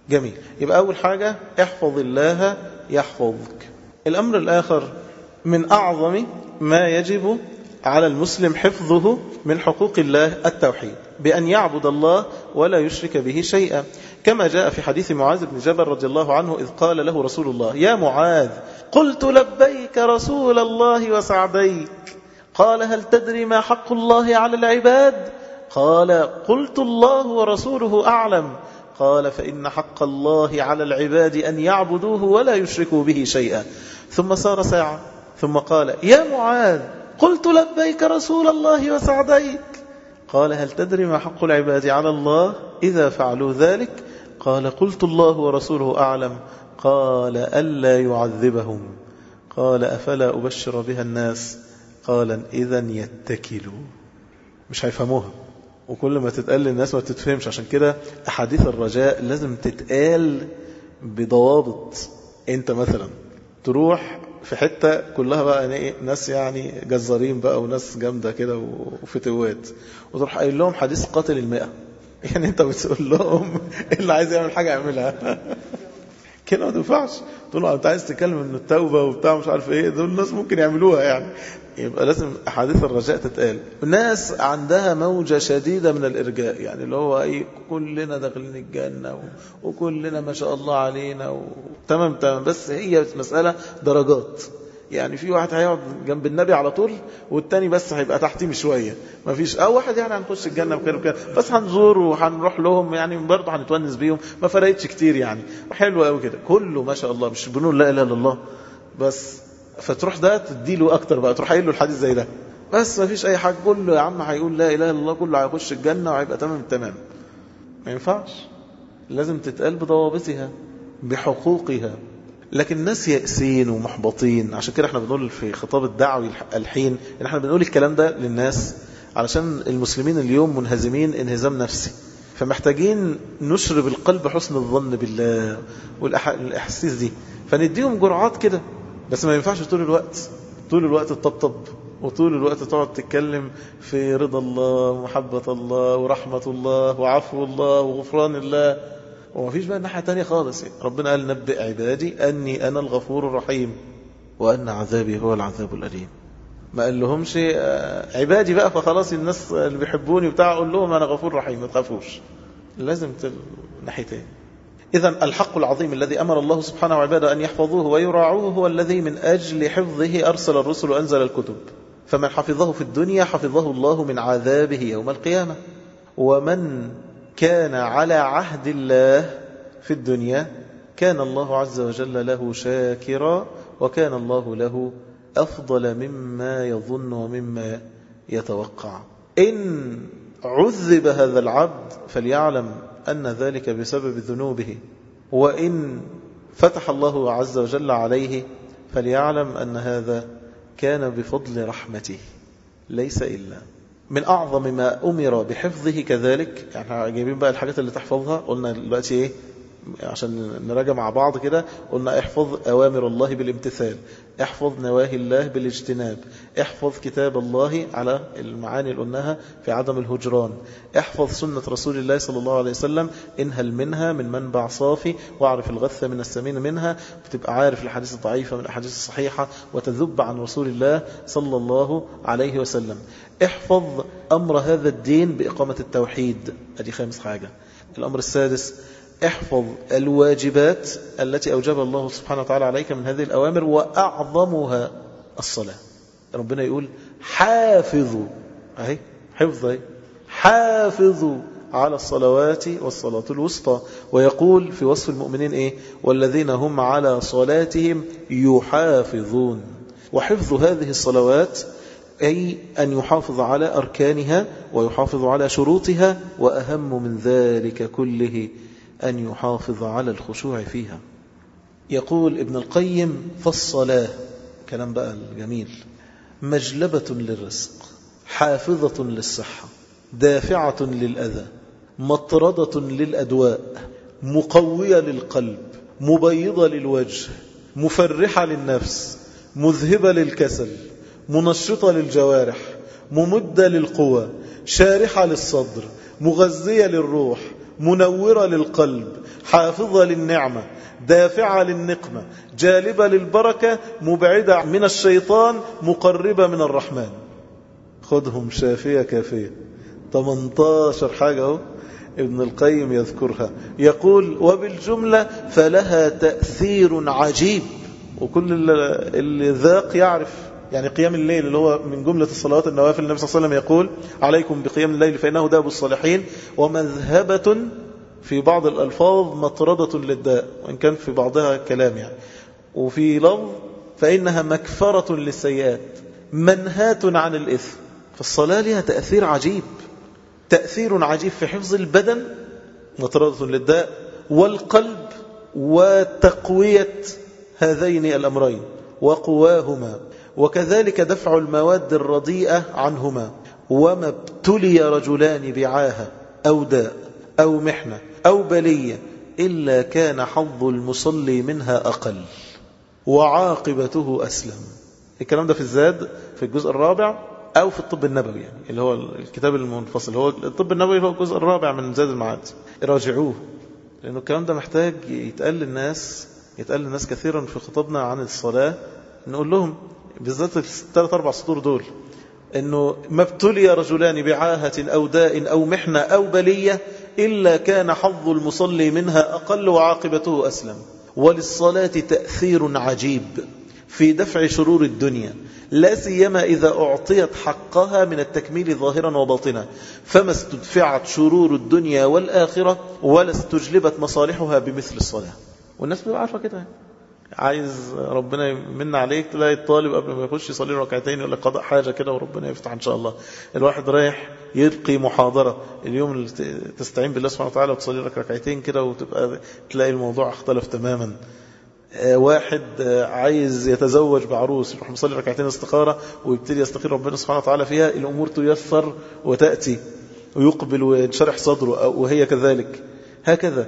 جميل. يبقى أول حاجة احفظ الله يحفظك. الأمر الآخر من أعظم ما يجب على المسلم حفظه من حقوق الله التوحيد، بأن يعبد الله ولا يشرك به شيئا، كما جاء في حديث معاذ بن جبل رضي الله عنه إذ قال له رسول الله: يا معاذ، قلت لبيك رسول الله وسعديك. قال: هل تدري ما حق الله على العباد؟ قال: قلت الله ورسوله أعلم. قال: فإن حق الله على العباد أن يعبدوه ولا يشركوا به شيئا. ثم سار ساعة ثم قال: يا معاذ، قلت لبيك رسول الله وسعديك. قال: هل تدري ما حق العباد على الله إذا فعلوا ذلك؟ قال: قلت الله ورسوله أعلم. قال: ألا يعذبهم. قال: أفلا أبشر بها الناس؟ قال: إذن يتكلوا. مش هيفهموها، وكل ما تتقال للناس ما تتفهمش. عشان كده أحاديث الرجاء لازم تتقال بضوابط. انت مثلا تروح في حتة كلها بقى ناس يعني جزارين بقى وناس جامدة كده وفتوات، وتروح قايل لهم حديث قاتل المئة. يعني انت بتقول لهم اللي عايز يعمل حاجة يعملها كده، ما تنفعش تقول له انت عايز تتكلم ان التوبة وبتاع مش عارف ايه، دول الناس ممكن يعملوها يعني. يبقى لازم أحاديث الرجاء تتقال. الناس عندها موجة شديدة من الإرجاء، يعني اللي هو أي كلنا داخلين الجنة وكلنا ما شاء الله علينا و... تمام تمام. بس هي مسألة درجات، يعني في واحد هيقعد جنب النبي على طول والتاني بس هيبقى تحتيه شوية، ما فيش أو واحد يعني هنخش الجنة بكده بكده بس هنزور وهنروح لهم يعني برضه هنتونس بيهم، ما فرقتش كتير يعني، حلو قوي كده كله ما شاء الله، مش بنقول لا إله إلا الله بس. فتروح ده تديله أكتر بقى، تروح قايل له الحديث زي ده، بس ما فيش أي حاجة، كله يا عم هيقول لا إله إلا الله، كله هيخش الجنة وهيبقى تمام التمام. ما ينفعش، لازم تتقال بضوابطها بحقوقها. لكن الناس يأسين ومحبطين. عشان كده احنا بنقول في خطاب الدعوي الحين ان احنا بنقول الكلام ده للناس علشان المسلمين اليوم منهزمين انهزام نفسي، فمحتاجين نشرب القلب حسن الظن بالله والأحاسيس دي، فنديهم جرعات كده. بس ما ينفعش طول الوقت طول الوقت تطبطب وطول الوقت تقعد تتكلم في رضا الله ومحبة الله ورحمة الله وعفو الله وغفران الله، وما فيش بقى الناحية تانية خالص. ربنا قال نبئ عبادي أني أنا الغفور الرحيم وأن عذابي هو العذاب الأليم. ما قال لهمش عبادي بقى فخلاص الناس اللي بيحبوني وبتاع أقول لهم أنا غفور رحيم، ما تخافوش، لازم الناحيتين. إذن الحق العظيم الذي أمر الله سبحانه وعباده أن يحفظوه ويراعوه هو الذي من أجل حفظه أرسل الرسل وأنزل الكتب، فمن حفظه في الدنيا حفظه الله من عذابه يوم القيامة. ومن كان على عهد الله في الدنيا كان الله عز وجل له شاكرا، وكان الله له أفضل مما يظن ومما يتوقع. إن عذب هذا العبد فليعلم أن ذلك بسبب ذنوبه، وإن فتح الله عز وجل عليه فليعلم أن هذا كان بفضل رحمته ليس إلا. من أعظم ما أمر بحفظه كذلك، يعني جايبين بقى الحاجات اللي تحفظها، قلنا دلوقتي إيه عشان نراجع مع بعض كده، قلنا احفظ أوامر الله بالامتثال، احفظ نواهي الله بالاجتناب، احفظ كتاب الله على المعاني اللي قلناها في عدم الهجران، احفظ سنة رسول الله صلى الله عليه وسلم، انهل منها من منبع صافي واعرف الغث من السمين منها، بتبقى عارف الحديث الضعيفة من الأحاديث الصحيحة وتذب عن رسول الله صلى الله عليه وسلم. احفظ أمر هذا الدين بإقامة التوحيد، ادي خامس حاجة. الأمر السادس احفظ الواجبات التي أوجب الله سبحانه وتعالى عليك من هذه الأوامر، وأعظمها الصلاة. ربنا يقول حافظوا، أهي حفظ أهي، حافظوا على الصلوات والصلاة الوسطى. ويقول في وصف المؤمنين إيه؟ والذين هم على صلاتهم يحافظون. وحفظ هذه الصلوات أي أن يحافظ على أركانها ويحافظ على شروطها، وأهم من ذلك كله أن يحافظ على الخشوع فيها. يقول ابن القيم فالصلاة، كلام بقى الجميل، مجلبة للرزق، حافظة للصحة، دافعة للأذى، مطردة للأدواء، مقوية للقلب، مبيضة للوجه، مفرحة للنفس، مذهبة للكسل، منشطة للجوارح، ممدة للقوى، شارحة للصدر، مغذية للروح، منورة للقلب، حافظة للنعمة، دافعة للنقمة، جالبة للبركة، مبعدة من الشيطان، مقربة من الرحمن. خذهم شافية كافية. ثمانية عشر حاجة اهو ابن القيم يذكرها، يقول وبالجملة فلها تأثير عجيب. وكل اللي ذاق يعرف يعني قيام الليل اللي هو من جملة الصلوات النوافل، النبي صلى الله عليه وسلم يقول عليكم بقيام الليل فإنه داب الصالحين، ومذهبة في بعض الألفاظ مطردة للداء، وإن كان في بعضها كلام يعني. وفي لفظ فإنها مكفرة للسيئات، منهاة عن الإثم. فالصلاة لها تأثير عجيب، تأثير عجيب في حفظ البدن، مطردة للداء، والقلب، وتقوية هذين الأمرين وقواهما، وكذلك دفع المواد الرديئة عنهما. وما ابتلي رجلان بعاهة أو داء أو محنة أو بلية إلا كان حظ المصلي منها أقل وعاقبته أسلم. الكلام ده في الزاد في الجزء الرابع أو في الطب النبوي، يعني اللي هو الكتاب المنفصل. هو الطب النبوي هو الجزء الرابع من زاد المعاد، راجعوه، لأنه الكلام ده محتاج يتقال للناس، يتقال للناس كثيرا في خطابنا عن الصلاة. نقول لهم بالذات الثلاث أربع سطور دول أنه ما ابتلي رجلان بعاهة أو داء أو محنة أو بلية إلا كان حظ المصلي منها أقل وعاقبته أسلم. وللصلاة تأثير عجيب في دفع شرور الدنيا، لا سيما إذا أعطيت حقها من التكميل ظاهرا وباطنا، فما استدفعت شرور الدنيا والآخرة ولا استجلبت مصالحها بمثل الصلاة. والناس بتبقى عارفة كده، عايز ربنا يمن عليك تلاقي الطالب قبل ما يخش يصلي ركعتين يقول لك قضاء حاجة كده وربنا يفتح إن شاء الله. الواحد رايح يلقي محاضرة اليوم اللي تستعين بالله سبحانه وتعالى وتصلي لك ركعتين كده وتبقى تلاقي الموضوع اختلف تماما. واحد عايز يتزوج بعروس يروح مصلي ركعتين استخارة ويبتدي يستخير ربنا سبحانه وتعالى فيها، الأمور تيسر وتأتي ويقبل وينشرح صدره وهي كذلك. هكذا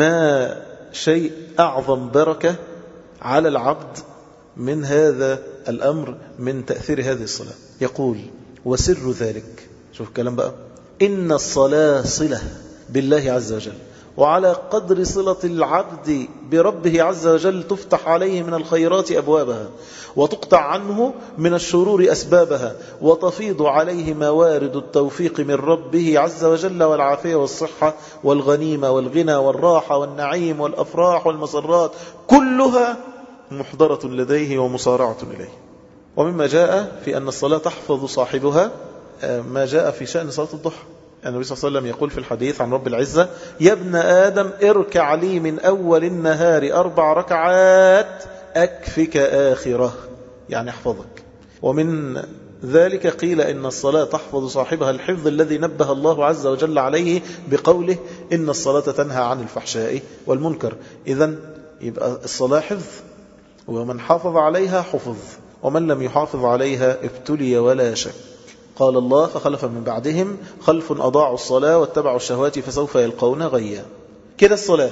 ما شيء أعظم بركة على العبد من هذا الأمر، من تأثير هذه الصلاة. يقول وسر ذلك، شوف الكلام بقى، إن الصلاة صلة بالله عز وجل، وعلى قدر صلة العبد بربه عز وجل تفتح عليه من الخيرات أبوابها، وتقطع عنه من الشرور أسبابها، وتفيض عليه موارد التوفيق من ربه عز وجل، والعافية والصحة والغنيمة والغنى والراحة والنعيم والأفراح والمسرات كلها محضرة لديه ومصارعة إليه. ومما جاء في أن الصلاة تحفظ صاحبها ما جاء في شأن صلاة الضحى. النبي صلى الله عليه وسلم يقول في الحديث عن رب العزة يا ابن آدم اركع لي من أول النهار أربع ركعات أكفك آخرة، يعني احفظك. ومن ذلك قيل إن الصلاة تحفظ صاحبها الحفظ الذي نبه الله عز وجل عليه بقوله إن الصلاة تنهى عن الفحشاء والمنكر. إذن يبقى الصلاة حفظ، ومن حافظ عليها حفظ، ومن لم يحافظ عليها ابتلي ولا شك. قال الله فخلف من بعدهم خلف أضاعوا الصلاة واتبعوا الشهوات فسوف يلقون غيا. كده الصلاة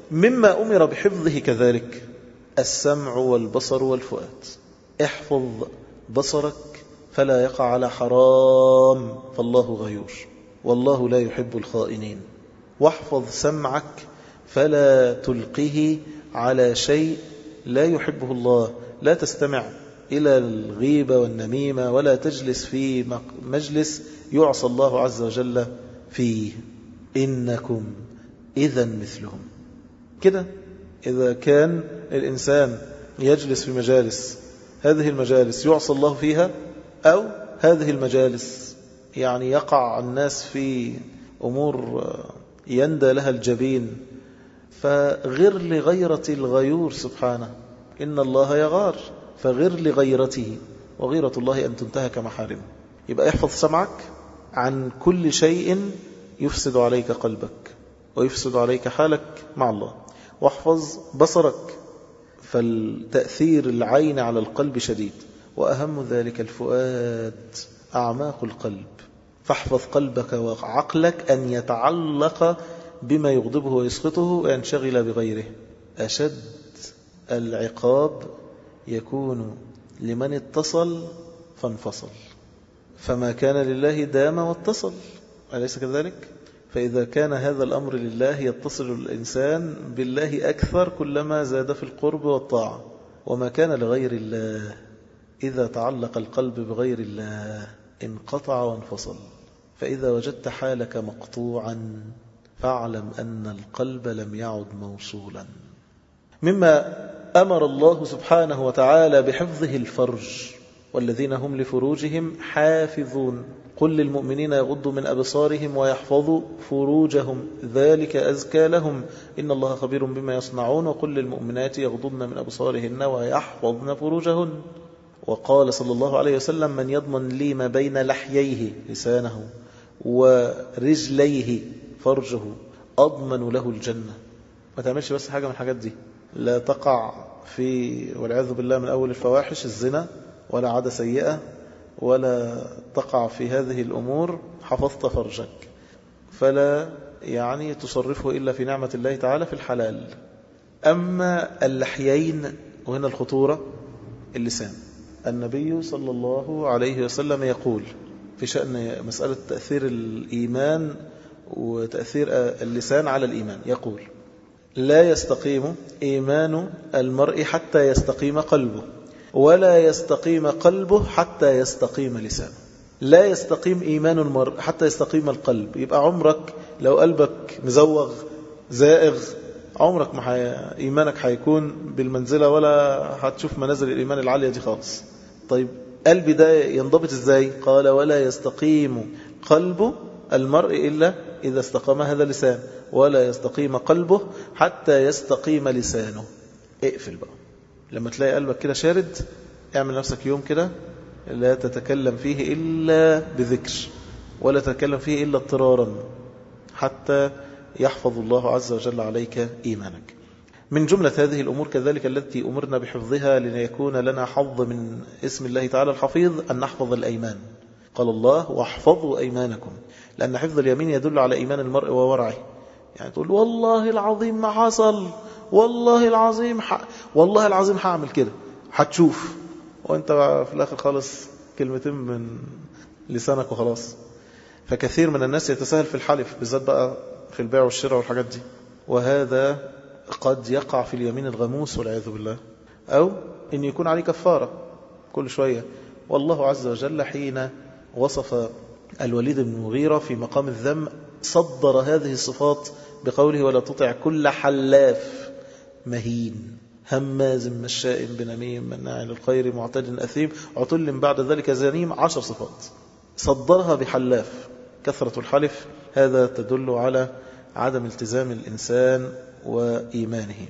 مما أمر بحفظه كذلك السمع والبصر والفؤاد. احفظ بصرك فلا يقع على حرام فالله غيور والله لا يحب الخائنين، واحفظ سمعك فلا تلقه على شيء لا يحبه الله، لا تستمع إلى الغيبة والنميمة، ولا تجلس في مجلس يعصى الله عز وجل فيه، إنكم إذا مثلهم. كده إذا كان الإنسان يجلس في مجالس، هذه المجالس يعصى الله فيها، أو هذه المجالس يعني يقع الناس في أمور يندى لها الجبين، فغير لغيرة الغيور سبحانه، إن الله يغار، فغير لغيرته، وغيرة الله أن تنتهك محارمه. يبقى احفظ سمعك عن كل شيء يفسد عليك قلبك ويفسد عليك حالك مع الله، واحفظ بصرك فالتأثير العين على القلب شديد، وأهم ذلك الفؤاد أعماق القلب، فاحفظ قلبك وعقلك أن يتعلق بما يغضبه ويسخطه وينشغل بغيره. أشد العقاب يكون لمن اتصل فانفصل، فما كان لله دام واتصل، أليس كذلك؟ فإذا كان هذا الأمر لله يتصل الإنسان بالله أكثر كلما زاد في القرب والطاعة. وما كان لغير الله إذا تعلق القلب بغير الله انقطع وانفصل. فإذا وجدت حالك مقطوعا فاعلم أن القلب لم يعد موصولا. مما أمر الله سبحانه وتعالى بحفظه الفرج، والذين هم لفروجهم حافظون. قل للمؤمنين يغضوا من أبصارهم ويحفظوا فروجهم ذلك أزكى لهم إن الله خبير بما يصنعون. وقل للمؤمنات يغضضن من أبصارهن ويحفظن فروجهن. وقال صلى الله عليه وسلم من يضمن لي ما بين لحييه لسانه ورجليه فرجه أضمن له الجنة. ما تعملش بس حاجة من الحاجات دي، لا تقع في والعياذ بالله من أول الفواحش الزنا ولا عادة سيئة ولا تقع في هذه الأمور. حفظت فرجك فلا يعني تصرفه إلا في نعمة الله تعالى في الحلال. أما اللحيين وهنا الخطورة اللسان، النبي صلى الله عليه وسلم يقول في شأن مسألة تأثير الإيمان وتأثير اللسان على الإيمان، يقول لا يستقيم إيمان المرء حتى يستقيم قلبه، ولا يستقيم قلبه حتى يستقيم لسانه. لا يستقيم إيمان المرء حتى يستقيم القلب. يبقى عمرك لو قلبك مزوغ زائغ عمرك ما حي... إيمانك هيكون بالمنزلة ولا هتشوف منازل الإيمان العالية دي خالص. طيب قلبي ده ينضبط إزاي؟ قال ولا يستقيم قلب المرء إلا إذا استقام هذا اللسان، ولا يستقيم قلبه حتى يستقيم لسانه. اقفل بقى لما تلاقي قلبك كده شارد، اعمل نفسك يوم كده لا تتكلم فيه إلا بذكر ولا تتكلم فيه إلا اضطرارا حتى يحفظ الله عز وجل عليك إيمانك. من جملة هذه الأمور كذلك التي أمرنا بحفظها ليكون لنا حظ من اسم الله تعالى الحفيظ أن نحفظ الأيمان. قال الله واحفظوا أيمانكم، لأن حفظ اليمين يدل على إيمان المرء وورعه. يعني تقول والله العظيم ما حصل، والله العظيم ح... والله العظيم هعمل كده، هتشوف وانت في الآخر خالص كلمتين من لسانك وخلاص. فكثير من الناس يتساهل في الحلف بالذات بقى في البيع والشراء والحاجات دي، وهذا قد يقع في اليمين الغموس والعياذ بالله، أو إن يكون عليه كفارة كل شوية. والله عز وجل حين وصف الوليد بن المغيرة في مقام الذم صدر هذه الصفات بقوله ولا تطع كل حلاف مهين هماز مشاء بنميم مناع للخير معتد أثيم عتل بعد ذلك زنيم. عشر صفات صدرها بحلاف. كثرة الحلف هذا تدل على عدم التزام الإنسان وإيمانه.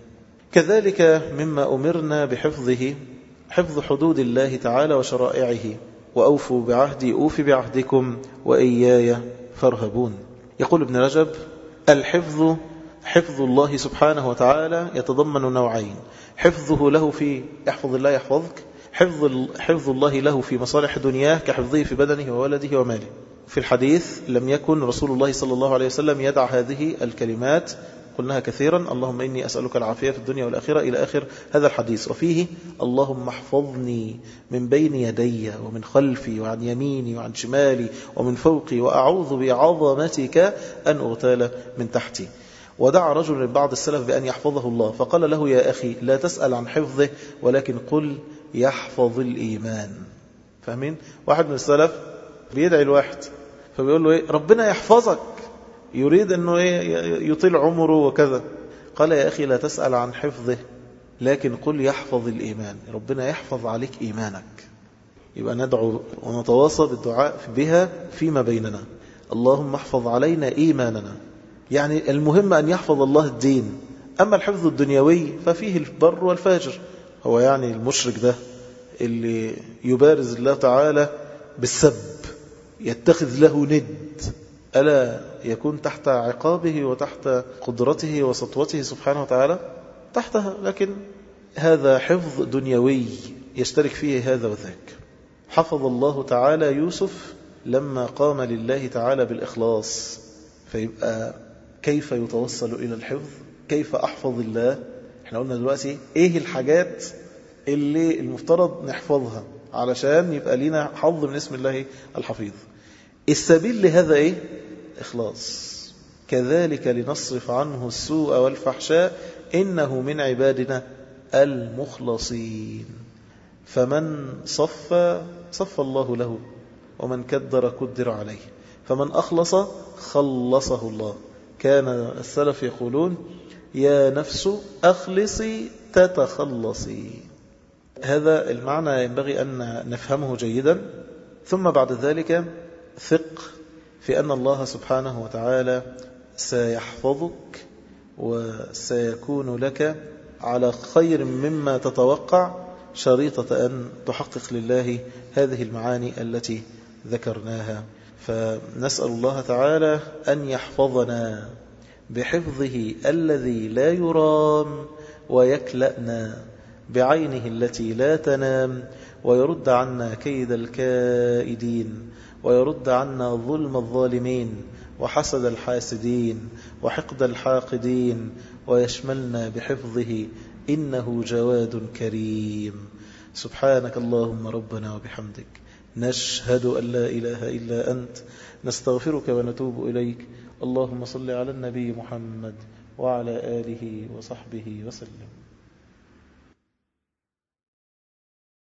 كذلك مما أمرنا بحفظه حفظ حدود الله تعالى وشرائعه. وأوفوا بعهدي أوف بعهدكم وإياي فارهبون. يقول ابن رجب الحفظ حفظ الله سبحانه وتعالى يتضمن نوعين: حفظه له في يحفظ الله يحفظك، حفظ حفظ الله له في مصالح دنياه كحفظه في بدنه وولده وماله. في الحديث لم يكن رسول الله صلى الله عليه وسلم يدع هذه الكلمات، قلناها كثيرا: اللهم إني أسألك العافية في الدنيا والآخرة إلى آخر هذا الحديث. وفيه اللهم احفظني من بين يدي ومن خلفي وعن يميني وعن شمالي ومن فوقي وأعوذ بعظمتك أن أغتال من تحتي. ودعا رجل من بعض السلف بأن يحفظه الله، فقال له يا أخي لا تسأل عن حفظه ولكن قل يحفظ الإيمان. فاهمين؟ واحد من السلف بيدعي الواحد فبيقول له إيه؟ ربنا يحفظك، يريد أنه إيه؟ يطيل عمره وكذا. قال يا أخي لا تسأل عن حفظه لكن قل يحفظ الإيمان، ربنا يحفظ عليك إيمانك. يبقى ندعو ونتواصى بالدعاء بها فيما بيننا. اللهم احفظ علينا إيماننا، يعني المهم أن يحفظ الله الدين. أما الحفظ الدنيوي ففيه البر والفاجر. هو يعني المشرك ده اللي يبارز الله تعالى بالسب يتخذ له ند، ألا يكون تحت عقابه وتحت قدرته وسطوته سبحانه وتعالى؟ تحتها. لكن هذا حفظ دنيوي يشترك فيه هذا وذاك. حفظ الله تعالى يوسف لما قام لله تعالى بالإخلاص. فيبقى كيف يتوصل إلى الحفظ؟ كيف أحفظ الله؟ احنا قلنا دلوقتي ايه الحاجات اللي المفترض نحفظها علشان يبقى لنا حظ من اسم الله الحفيظ. السبيل لهذا ايه؟ إخلاص. كذلك لنصرف عنه السوء والفحشاء إنه من عبادنا المخلصين. فمن صفى صفى الله له، ومن كدر كدر عليه، فمن أخلص خلصه الله. كان السلف يقولون يا نفس أخلصي تتخلصي. هذا المعنى ينبغي أن نفهمه جيدا. ثم بعد ذلك ثق في أن الله سبحانه وتعالى سيحفظك وسيكون لك على خير مما تتوقع، شريطة أن تحقق لله هذه المعاني التي ذكرناها. فنسأل الله تعالى أن يحفظنا بحفظه الذي لا يرام، ويكلأنا بعينه التي لا تنام، ويرد عنا كيد الكائدين، ويرد عنا ظلم الظالمين، وحسد الحاسدين، وحقد الحاقدين، ويشملنا بحفظه إنه جواد كريم. سبحانك اللهم ربنا وبحمدك، نشهد أن لا إله إلا أنت، نستغفرك ونتوب إليك. اللهم صل على النبي محمد وعلى آله وصحبه وسلم.